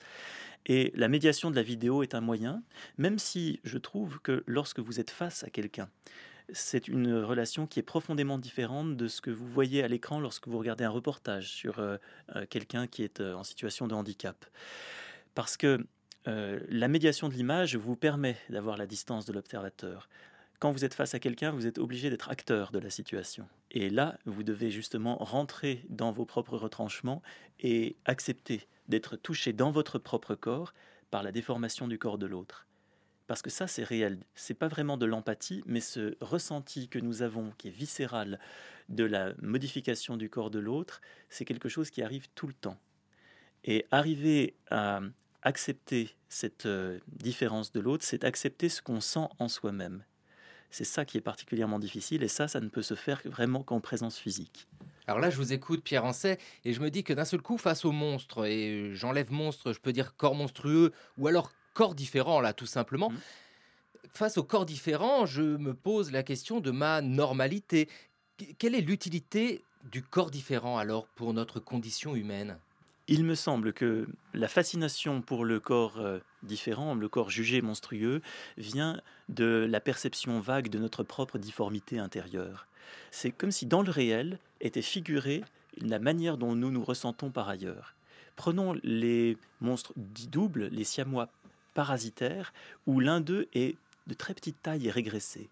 Et la médiation de la vidéo est un moyen, même si je trouve que lorsque vous êtes face à quelqu'un, c'est une relation qui est profondément différente de ce que vous voyez à l'écran lorsque vous regardez un reportage sur quelqu'un qui est en situation de handicap. Parce que la médiation de l'image vous permet d'avoir la distance de l'observateur. Quand vous êtes face à quelqu'un, vous êtes obligé d'être acteur de la situation. Et là, vous devez justement rentrer dans vos propres retranchements et accepter d'être touché dans votre propre corps par la déformation du corps de l'autre. Parce que ça, c'est réel. C'est pas vraiment de l'empathie, mais ce ressenti que nous avons, qui est viscéral, de la modification du corps de l'autre, c'est quelque chose qui arrive tout le temps. Et arriver à accepter cette différence de l'autre, c'est accepter ce qu'on sent en soi-même. C'est ça qui est particulièrement difficile, et ça ne peut se faire vraiment qu'en présence physique. Alors là, je vous écoute, Pierre Ancet, et je me dis que d'un seul coup, face au monstre, et j'enlève monstre, je peux dire corps monstrueux, ou alors corps différent, là, tout simplement. Face au corps différent, je me pose la question de ma normalité. Quelle est l'utilité du corps différent, alors, pour notre condition humaine ? Il me semble que la fascination pour le corps différent, le corps jugé monstrueux, vient de la perception vague de notre propre difformité intérieure. C'est comme si dans le réel était figurée la manière dont nous nous ressentons par ailleurs. Prenons les monstres dits doubles, les siamois parasitaires, où l'un d'eux est de très petite taille et régressé.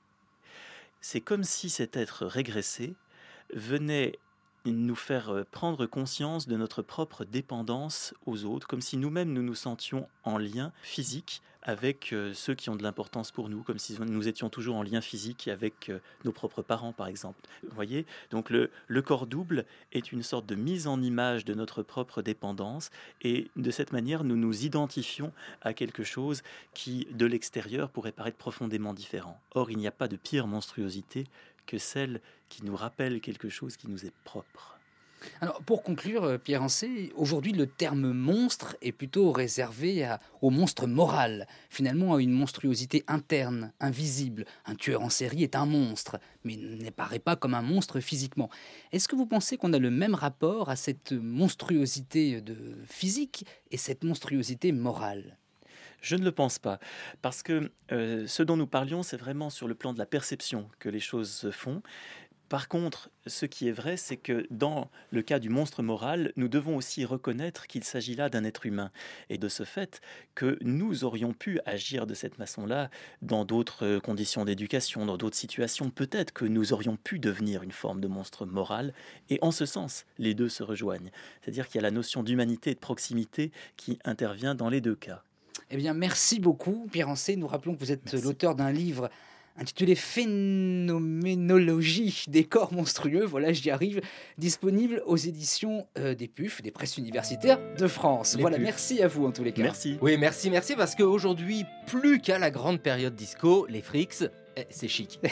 C'est comme si cet être régressé venait nous faire prendre conscience de notre propre dépendance aux autres, comme si nous-mêmes nous nous sentions en lien physique avec ceux qui ont de l'importance pour nous, comme si nous étions toujours en lien physique avec nos propres parents, par exemple. Vous voyez ? Donc le corps double est une sorte de mise en image de notre propre dépendance, et de cette manière, nous nous identifions à quelque chose qui, de l'extérieur, pourrait paraître profondément différent. Or, il n'y a pas de pire monstruosité que celle qui nous rappelle quelque chose qui nous est propre. Alors, pour conclure, Pierre Ancet, aujourd'hui, le terme monstre est plutôt réservé au monstre moral, finalement à une monstruosité interne, invisible. Un tueur en série est un monstre, mais n'apparaît pas comme un monstre physiquement. Est-ce que vous pensez qu'on a le même rapport à cette monstruosité physique et cette monstruosité morale ? Je ne le pense pas, parce que ce dont nous parlions, c'est vraiment sur le plan de la perception que les choses se font. Par contre, ce qui est vrai, c'est que dans le cas du monstre moral, nous devons aussi reconnaître qu'il s'agit là d'un être humain. Et de ce fait, que nous aurions pu agir de cette façon-là dans d'autres conditions d'éducation, dans d'autres situations. Peut-être que nous aurions pu devenir une forme de monstre moral. Et en ce sens, les deux se rejoignent. C'est-à-dire qu'il y a la notion d'humanité et de proximité qui intervient dans les deux cas. Eh bien, merci beaucoup, Pierre Ancet. Nous rappelons que vous êtes l'auteur d'un livre intitulé Phénoménologie des corps monstrueux, voilà, j'y arrive, disponible aux éditions des PUF, des presses universitaires de France. Voilà, PUF. Merci à vous en tous les cas. Merci. Oui, merci, parce qu'aujourd'hui, plus qu'à la grande période disco, les frics, c'est chic.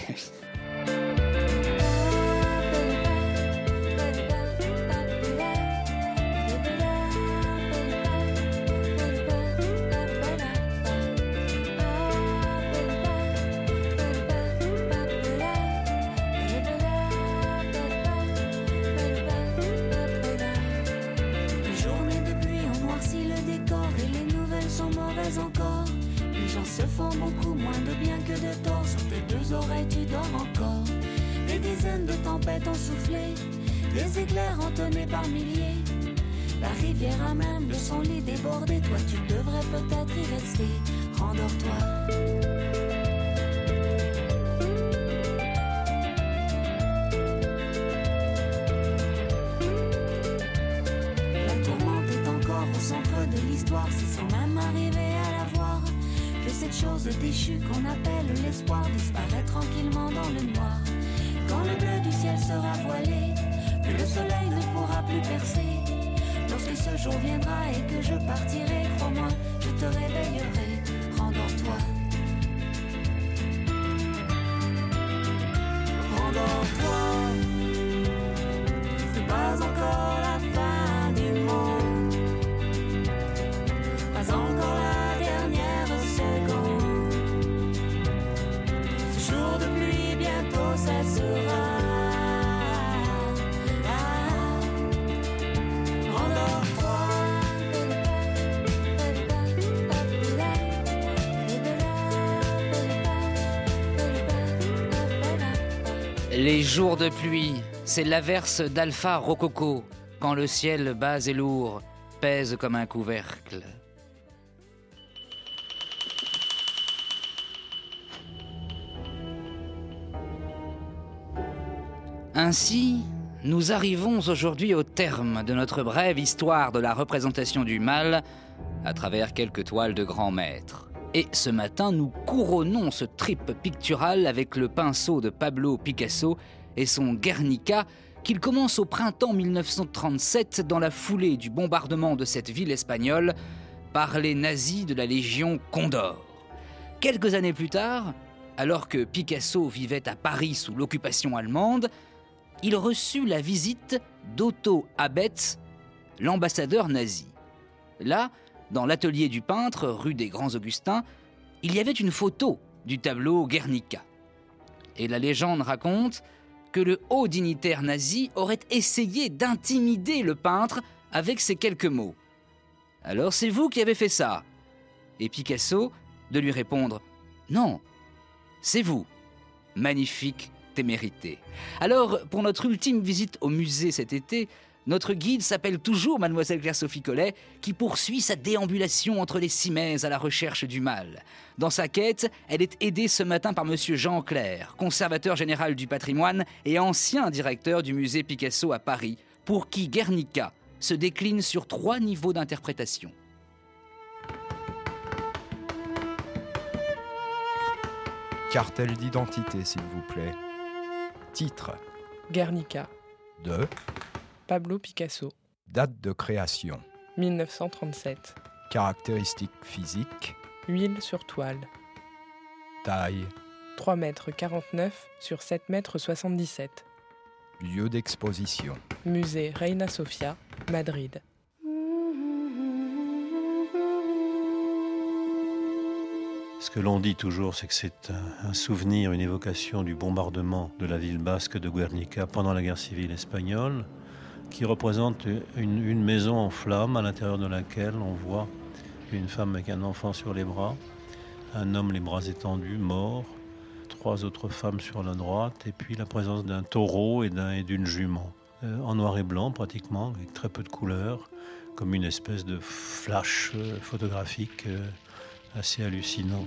Encore, les gens se font beaucoup moins de bien que de tort. Sur tes deux oreilles tu dors encore. Des dizaines de tempêtes ont soufflé, des éclairs entonnés par milliers. La rivière a même de son lit débordé. Toi tu devrais peut-être y rester. Rendors-toi. De l'histoire, c'est sans même arriver à la voir que cette chose déchue qu'on appelle l'espoir disparaît tranquillement dans le noir. Quand le bleu du ciel sera voilé, que le soleil ne pourra plus percer, lorsque ce jour viendra et que je partirai, crois-moi, je te réveillerai. Rendors-toi. Rendors-toi. pas encore la dernière seconde. Ce jour de pluie bientôt cessera. Les jours de pluie, c'est l'averse d'Alpha Rococo, quand le ciel bas et lourd pèse comme un couvercle. Ainsi, nous arrivons aujourd'hui au terme de notre brève histoire de la représentation du mal à travers quelques toiles de grands maîtres. Et ce matin, nous couronnons ce trip pictural avec le pinceau de Pablo Picasso et son Guernica, qu'il commence au printemps 1937 dans la foulée du bombardement de cette ville espagnole par les nazis de la Légion Condor. Quelques années plus tard, alors que Picasso vivait à Paris sous l'occupation allemande, il reçut la visite d'Otto Abetz, l'ambassadeur nazi. Là, dans l'atelier du peintre, rue des Grands Augustins, il y avait une photo du tableau Guernica. Et la légende raconte que le haut dignitaire nazi aurait essayé d'intimider le peintre avec ces quelques mots. « Alors c'est vous qui avez fait ça ?» Et Picasso de lui répondre « Non, c'est vous. Magnifique témérité. » Alors, pour notre ultime visite au musée cet été, notre guide s'appelle toujours Mademoiselle Claire-Sophie Collet, qui poursuit sa déambulation entre les cimaises à la recherche du mal. Dans sa quête, elle est aidée ce matin par Monsieur Jean Clerc, conservateur général du patrimoine et ancien directeur du musée Picasso à Paris, pour qui Guernica se décline sur 3 niveaux d'interprétation. Cartel d'identité, s'il vous plaît. Titre. Guernica. De. Pablo Picasso. Date de création. 1937. Caractéristiques physiques. Huile sur toile. Taille. 3,49 m sur 7,77 m. Lieu d'exposition. Musée Reina Sofia, Madrid. Ce que l'on dit toujours, c'est que c'est un souvenir, une évocation du bombardement de la ville basque de Guernica pendant la guerre civile espagnole, qui représente une maison en flammes à l'intérieur de laquelle on voit une femme avec un enfant sur les bras, un homme les bras étendus, mort, 3 autres femmes sur la droite, et puis la présence d'un taureau et d'une jument. En noir et blanc pratiquement, avec très peu de couleurs, comme une espèce de flash photographique assez hallucinant.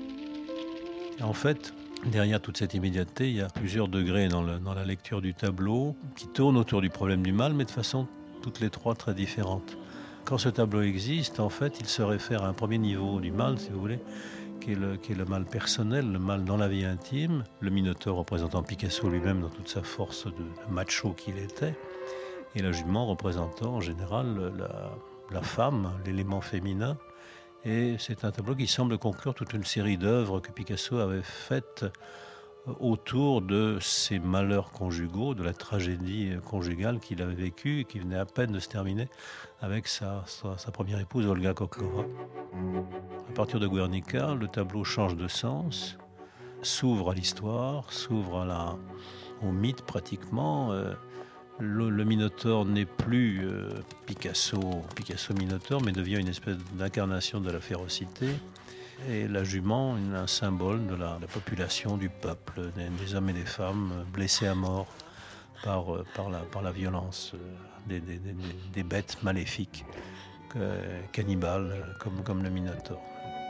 En fait, derrière toute cette immédiateté, il y a plusieurs degrés dans la lecture du tableau qui tournent autour du problème du mal, mais de façon toutes les 3 très différentes. Quand ce tableau existe, en fait, il se réfère à un premier niveau du mal, si vous voulez, qui est le mal personnel, le mal dans la vie intime, le Minotaure représentant Picasso lui-même dans toute sa force de macho qu'il était, et la jument représentant en général la femme, l'élément féminin. Et c'est un tableau qui semble conclure toute une série d'œuvres que Picasso avait faites autour de ses malheurs conjugaux, de la tragédie conjugale qu'il avait vécue et qui venait à peine de se terminer avec sa première épouse, Olga Koklova. À partir de Guernica, le tableau change de sens, s'ouvre à l'histoire, s'ouvre au mythe pratiquement. Le Minotaure n'est plus Picasso Minotaure, mais devient une espèce d'incarnation de la férocité. Et la jument, un symbole de la population, du peuple, des hommes et des femmes blessés à mort par la violence des bêtes maléfiques, cannibales, comme le Minotaure.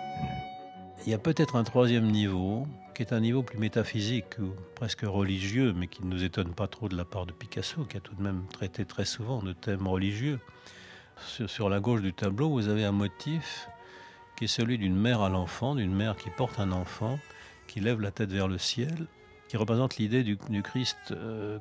Il y a peut-être un 3e niveau, qui est un niveau plus métaphysique ou presque religieux, mais qui ne nous étonne pas trop de la part de Picasso, qui a tout de même traité très souvent de thèmes religieux. Sur la gauche du tableau, vous avez un motif qui est celui d'une mère à l'enfant, d'une mère qui porte un enfant, qui lève la tête vers le ciel, qui représente l'idée du Christ,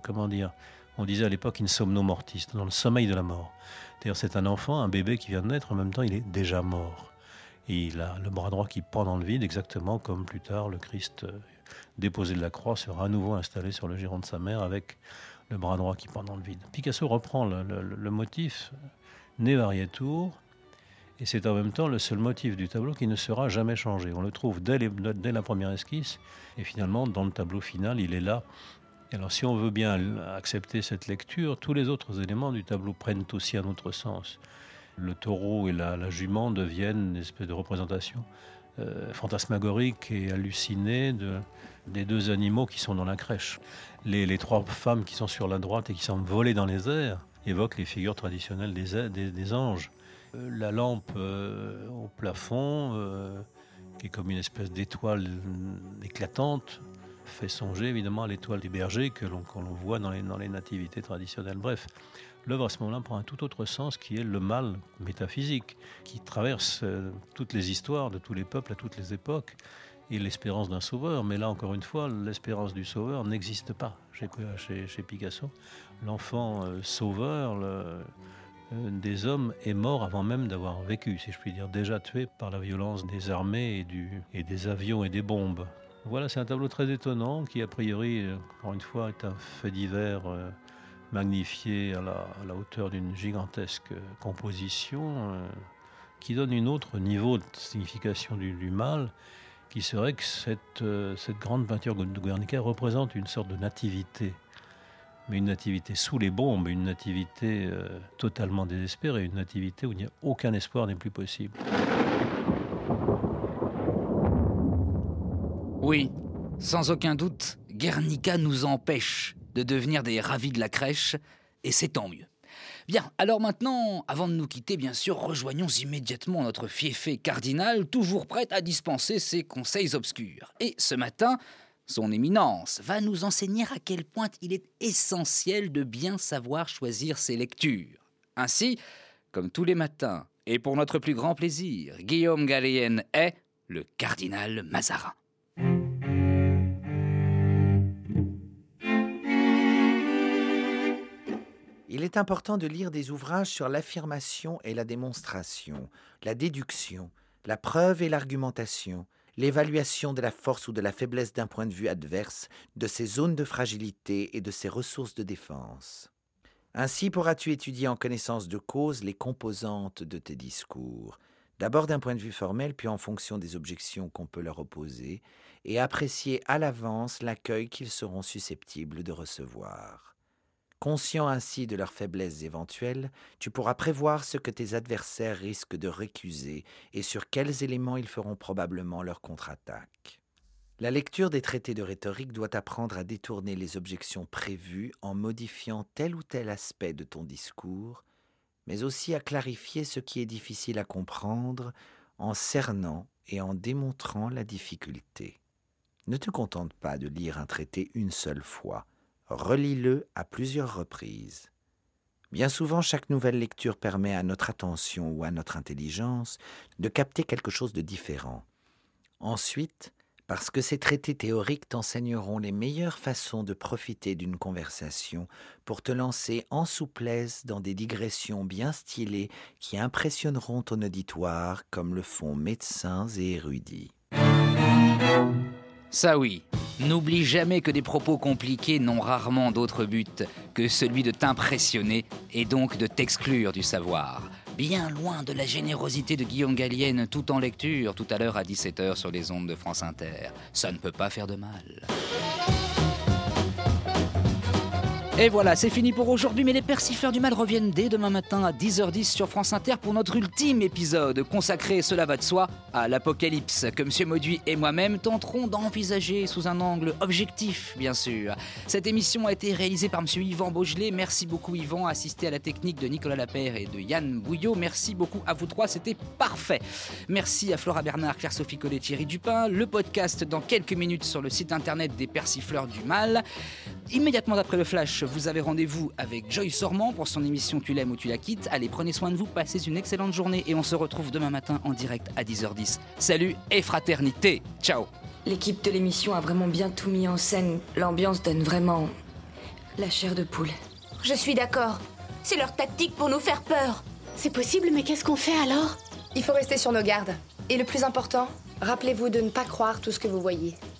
on disait à l'époque insomno mortis, dans le sommeil de la mort. C'est-à-dire c'est un enfant, un bébé qui vient de naître, en même temps il est déjà mort. Et il a le bras droit qui pend dans le vide, exactement comme plus tard le Christ déposé de la croix sera à nouveau installé sur le giron de sa mère avec le bras droit qui pend dans le vide. Picasso reprend le motif Ne Variatur Et c'est en même temps le seul motif du tableau qui ne sera jamais changé. On le trouve dès la première esquisse, et finalement, dans le tableau final, il est là. Et alors, si on veut bien accepter cette lecture, tous les autres éléments du tableau prennent aussi un autre sens. Le taureau et la jument deviennent une espèce de représentation fantasmagorique et hallucinée des deux animaux qui sont dans la crèche. Les trois femmes qui sont sur la droite et qui semblent voler dans les airs évoquent les figures traditionnelles des anges. La lampe au plafond, qui est comme une espèce d'étoile éclatante, fait songer évidemment à l'étoile des bergers que l'on voit dans les nativités traditionnelles. Bref, l'œuvre à ce moment-là prend un tout autre sens qui est le mal métaphysique, qui traverse toutes les histoires de tous les peuples à toutes les époques, et l'espérance d'un sauveur. Mais là, encore une fois, l'espérance du sauveur n'existe pas chez Picasso. L'enfant sauveur des hommes est mort avant même d'avoir vécu, si je puis dire, déjà tué par la violence des armées et des avions et des bombes. Voilà, c'est un tableau très étonnant qui, a priori, encore une fois, est un fait divers magnifié à la hauteur d'une gigantesque composition qui donne un autre niveau de signification du mal, qui serait que cette grande peinture de Guernica représente une sorte de nativité, mais une nativité sous les bombes, une nativité totalement désespérée, une nativité où aucun espoir n'est plus possible. Oui, sans aucun doute, Guernica nous empêche de devenir des ravis de la crèche, et c'est tant mieux. Bien, alors maintenant, avant de nous quitter, bien sûr, rejoignons immédiatement notre fiefé cardinal, toujours prêt à dispenser ses conseils obscurs. Et ce matin, son éminence va nous enseigner à quel point il est essentiel de bien savoir choisir ses lectures. Ainsi, comme tous les matins, et pour notre plus grand plaisir, Guillaume Gallienne est le cardinal Mazarin. Il est important de lire des ouvrages sur l'affirmation et la démonstration, la déduction, la preuve et l'argumentation, l'évaluation de la force ou de la faiblesse d'un point de vue adverse, de ses zones de fragilité et de ses ressources de défense. Ainsi pourras-tu étudier en connaissance de cause les composantes de tes discours, d'abord d'un point de vue formel, puis en fonction des objections qu'on peut leur opposer, et apprécier à l'avance l'accueil qu'ils seront susceptibles de recevoir. Conscient ainsi de leurs faiblesses éventuelles, tu pourras prévoir ce que tes adversaires risquent de récuser et sur quels éléments ils feront probablement leur contre-attaque. La lecture des traités de rhétorique doit apprendre à détourner les objections prévues en modifiant tel ou tel aspect de ton discours, mais aussi à clarifier ce qui est difficile à comprendre en cernant et en démontrant la difficulté. Ne te contente pas de lire un traité une seule fois. Relis-le à plusieurs reprises. Bien souvent, chaque nouvelle lecture permet à notre attention ou à notre intelligence de capter quelque chose de différent. Ensuite, parce que ces traités théoriques t'enseigneront les meilleures façons de profiter d'une conversation pour te lancer en souplesse dans des digressions bien stylées qui impressionneront ton auditoire comme le font médecins et érudits. Ça oui, n'oublie jamais que des propos compliqués n'ont rarement d'autre but que celui de t'impressionner et donc de t'exclure du savoir. Bien loin de la générosité de Guillaume Gallienne tout en lecture, tout à l'heure à 17h sur les ondes de France Inter. Ça ne peut pas faire de mal. Et voilà, c'est fini pour aujourd'hui, mais les persifleurs du mal reviennent dès demain matin à 10h10 sur France Inter pour notre ultime épisode consacré, cela va de soi, à l'apocalypse, que M. Mauduit et moi-même tenterons d'envisager sous un angle objectif, bien sûr. Cette émission a été réalisée par M. Yvan Beaugelet. Merci beaucoup Yvan, assisté à la technique de Nicolas Lapère et de Yann Bouillot. Merci beaucoup à vous trois, c'était parfait. Merci à Flora Bernard, Claire-Sophie Collet, Thierry Dupin. Le podcast dans quelques minutes sur le site internet des persifleurs du mal. Immédiatement après le flash, vous avez rendez-vous avec Joyce Sormand pour son émission Tu l'aimes ou tu la quittes. Allez, prenez soin de vous, passez une excellente journée et on se retrouve demain matin en direct à 10h10. Salut et fraternité. Ciao. L'équipe de l'émission a vraiment bien tout mis en scène. L'ambiance donne vraiment la chair de poule. Je suis d'accord. C'est leur tactique pour nous faire peur. C'est possible, mais qu'est-ce qu'on fait alors ? Il faut rester sur nos gardes. Et le plus important, rappelez-vous de ne pas croire tout ce que vous voyez.